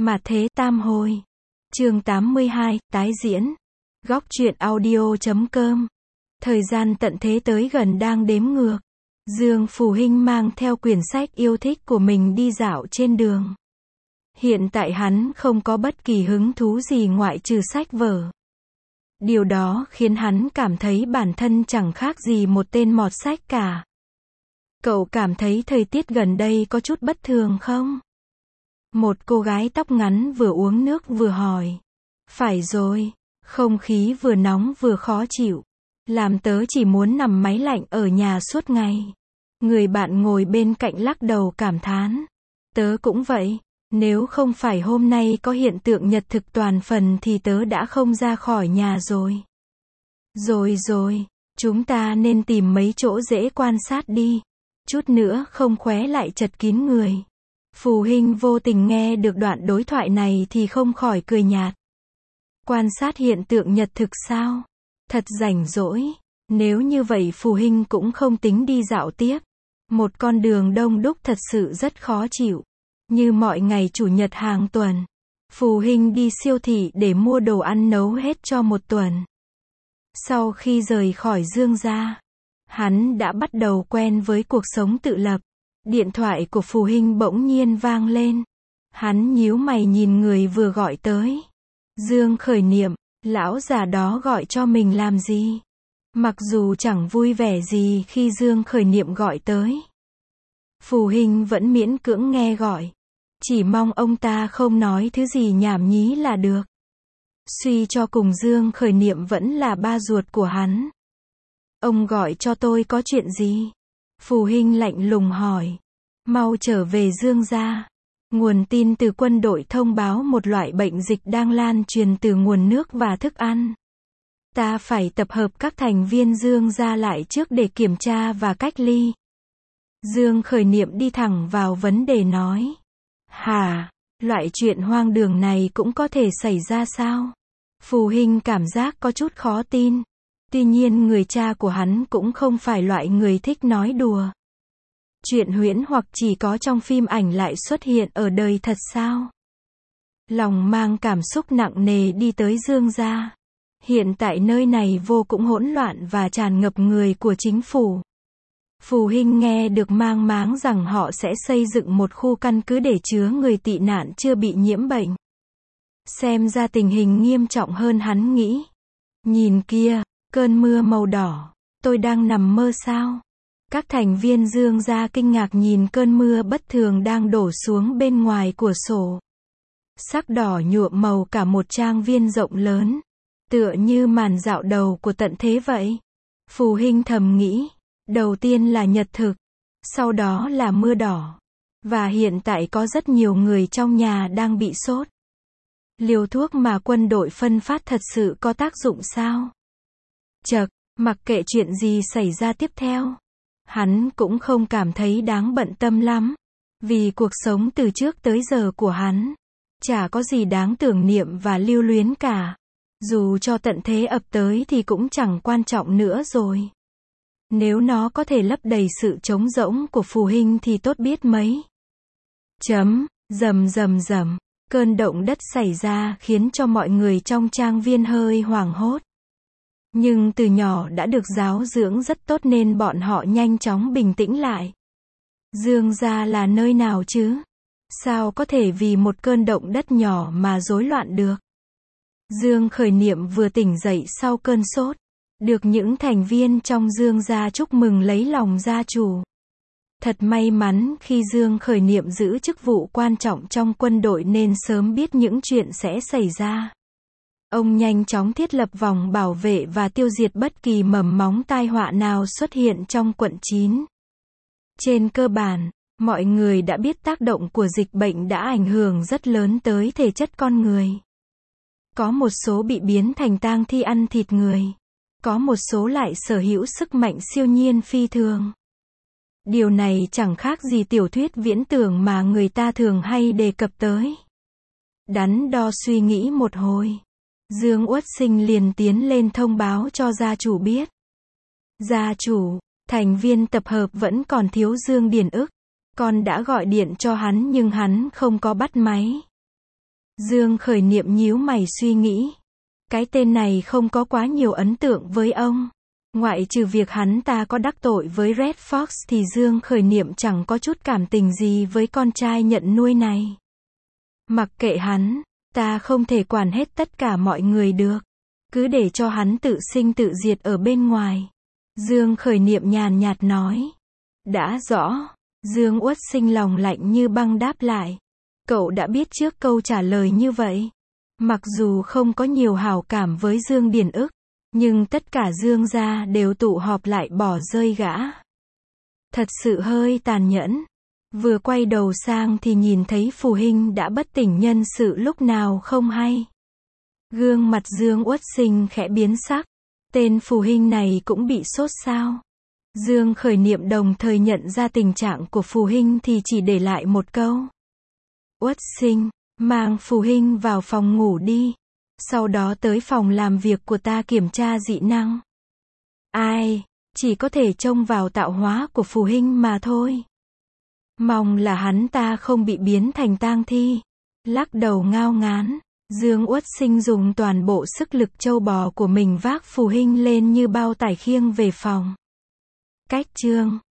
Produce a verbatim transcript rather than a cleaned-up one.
Mà thế tam hồi. Chương tám mươi hai, tái diễn. Góc truyện audio chấm com. Thời gian tận thế tới gần đang đếm ngược. Dương Phù Hinh mang theo quyển sách yêu thích của mình đi dạo trên đường. Hiện tại hắn không có bất kỳ hứng thú gì ngoại trừ sách vở. Điều đó khiến hắn cảm thấy bản thân chẳng khác gì một tên mọt sách cả. Cậu cảm thấy thời tiết gần đây có chút bất thường không? Một cô gái tóc ngắn vừa uống nước vừa hỏi. Phải rồi, không khí vừa nóng vừa khó chịu. Làm tớ chỉ muốn nằm máy lạnh ở nhà suốt ngày. Người bạn ngồi bên cạnh lắc đầu cảm thán. Tớ cũng vậy, nếu không phải hôm nay có hiện tượng nhật thực toàn phần thì tớ đã không ra khỏi nhà rồi. Rồi rồi, chúng ta nên tìm mấy chỗ dễ quan sát đi. Chút nữa không khóe lại chật kín người. Phù Hinh vô tình nghe được đoạn đối thoại này thì không khỏi cười nhạt. Quan sát hiện tượng nhật thực sao? Thật rảnh rỗi. Nếu như vậy Phù Hinh cũng không tính đi dạo tiếp. Một con đường đông đúc thật sự rất khó chịu. Như mọi ngày chủ nhật hàng tuần, Phù Hinh đi siêu thị để mua đồ ăn nấu hết cho một tuần. Sau khi rời khỏi Dương gia, hắn đã bắt đầu quen với cuộc sống tự lập. Điện thoại của Phù Hinh bỗng nhiên vang lên. Hắn nhíu mày nhìn người vừa gọi tới. Dương Khởi Niệm, lão già đó gọi cho mình làm gì? Mặc dù chẳng vui vẻ gì khi Dương Khởi Niệm gọi tới, Phù Hinh vẫn miễn cưỡng nghe gọi. Chỉ mong ông ta không nói thứ gì nhảm nhí là được. Suy cho cùng Dương Khởi Niệm vẫn là ba ruột của hắn. Ông gọi cho tôi có chuyện gì? Phù Hinh lạnh lùng hỏi. Mau trở về Dương gia. Nguồn tin từ quân đội thông báo một loại bệnh dịch đang lan truyền từ nguồn nước và thức ăn. Ta phải tập hợp các thành viên Dương gia lại trước để kiểm tra và cách ly. Dương Khởi Niệm đi thẳng vào vấn đề nói. Hả? Loại chuyện hoang đường này cũng có thể xảy ra sao? Phù Hinh cảm giác có chút khó tin. Tuy nhiên người cha của hắn cũng không phải loại người thích nói đùa. Chuyện huyễn hoặc chỉ có trong phim ảnh lại xuất hiện ở đời thật sao? Lòng mang cảm xúc nặng nề đi tới Dương gia. Hiện tại nơi này vô cùng hỗn loạn và tràn ngập người của chính phủ. Phù Hinh nghe được mang máng rằng họ sẽ xây dựng một khu căn cứ để chứa người tị nạn chưa bị nhiễm bệnh. Xem ra tình hình nghiêm trọng hơn hắn nghĩ. Nhìn kia, cơn mưa màu đỏ. Tôi đang nằm mơ sao? Các thành viên Dương gia kinh ngạc nhìn cơn mưa bất thường đang đổ xuống bên ngoài cửa sổ. Sắc đỏ nhuộm màu cả một trang viên rộng lớn. Tựa như màn dạo đầu của tận thế vậy. Phù Hinh thầm nghĩ. Đầu tiên là nhật thực. Sau đó là mưa đỏ. Và hiện tại có rất nhiều người trong nhà đang bị sốt. Liều thuốc mà quân đội phân phát thật sự có tác dụng sao? Chậc, mặc kệ chuyện gì xảy ra tiếp theo. Hắn cũng không cảm thấy đáng bận tâm lắm. Vì cuộc sống từ trước tới giờ của hắn chả có gì đáng tưởng niệm và lưu luyến cả. Dù cho tận thế ập tới thì cũng chẳng quan trọng nữa rồi. Nếu nó có thể lấp đầy sự trống rỗng của Phù Hinh thì tốt biết mấy. Chấm, rầm rầm rầm. Cơn động đất xảy ra khiến cho mọi người trong trang viên hơi hoảng hốt. Nhưng từ nhỏ đã được giáo dưỡng rất tốt nên bọn họ nhanh chóng bình tĩnh lại. Dương gia là nơi nào chứ? Sao có thể vì một cơn động đất nhỏ mà rối loạn được? Dương Khởi Niệm vừa tỉnh dậy sau cơn sốt. Được những thành viên trong Dương gia chúc mừng lấy lòng gia chủ. Thật may mắn khi Dương Khởi Niệm giữ chức vụ quan trọng trong quân đội nên sớm biết những chuyện sẽ xảy ra. Ông nhanh chóng thiết lập vòng bảo vệ và tiêu diệt bất kỳ mầm móng tai họa nào xuất hiện trong quận chín. Trên cơ bản, mọi người đã biết tác động của dịch bệnh đã ảnh hưởng rất lớn tới thể chất con người. Có một số bị biến thành tang thi ăn thịt người. Có một số lại sở hữu sức mạnh siêu nhiên phi thường. Điều này chẳng khác gì tiểu thuyết viễn tưởng mà người ta thường hay đề cập tới. Đắn đo suy nghĩ một hồi, Dương Uất Sinh liền tiến lên thông báo cho gia chủ biết. Gia chủ, thành viên tập hợp vẫn còn thiếu Dương Điền Ức. Con đã gọi điện cho hắn nhưng hắn không có bắt máy. Dương Khởi Niệm nhíu mày suy nghĩ. Cái tên này không có quá nhiều ấn tượng với ông. Ngoại trừ việc hắn ta có đắc tội với Red Fox thì Dương Khởi Niệm chẳng có chút cảm tình gì với con trai nhận nuôi này. Mặc kệ hắn, ta không thể quản hết tất cả mọi người được. Cứ để cho hắn tự sinh tự diệt ở bên ngoài. Dương Khởi Niệm nhàn nhạt nói. Đã rõ. Dương Uất Sinh lòng lạnh như băng đáp lại. Cậu đã biết trước câu trả lời như vậy. Mặc dù không có nhiều hảo cảm với Dương Điền Ức, nhưng tất cả Dương gia đều tụ họp lại bỏ rơi gã. Thật sự hơi tàn nhẫn. Vừa quay đầu sang thì nhìn thấy Phù Hinh đã bất tỉnh nhân sự lúc nào không hay. Gương mặt Dương Uất Sinh khẽ biến sắc. Tên Phù Hinh này cũng bị sốt sao? Dương Khởi Niệm đồng thời nhận ra tình trạng của Phù Hinh thì chỉ để lại một câu. Uất Sinh, mang Phù Hinh vào phòng ngủ đi. Sau đó tới phòng làm việc của ta kiểm tra dị năng. Ai, chỉ có thể trông vào tạo hóa của Phù Hinh mà thôi. Mong là hắn ta không bị biến thành tang thi. Lắc đầu ngao ngán, Dương Uất Sinh dùng toàn bộ sức lực trâu bò của mình vác Phù Hinh lên như bao tải khiêng về phòng. Cách chương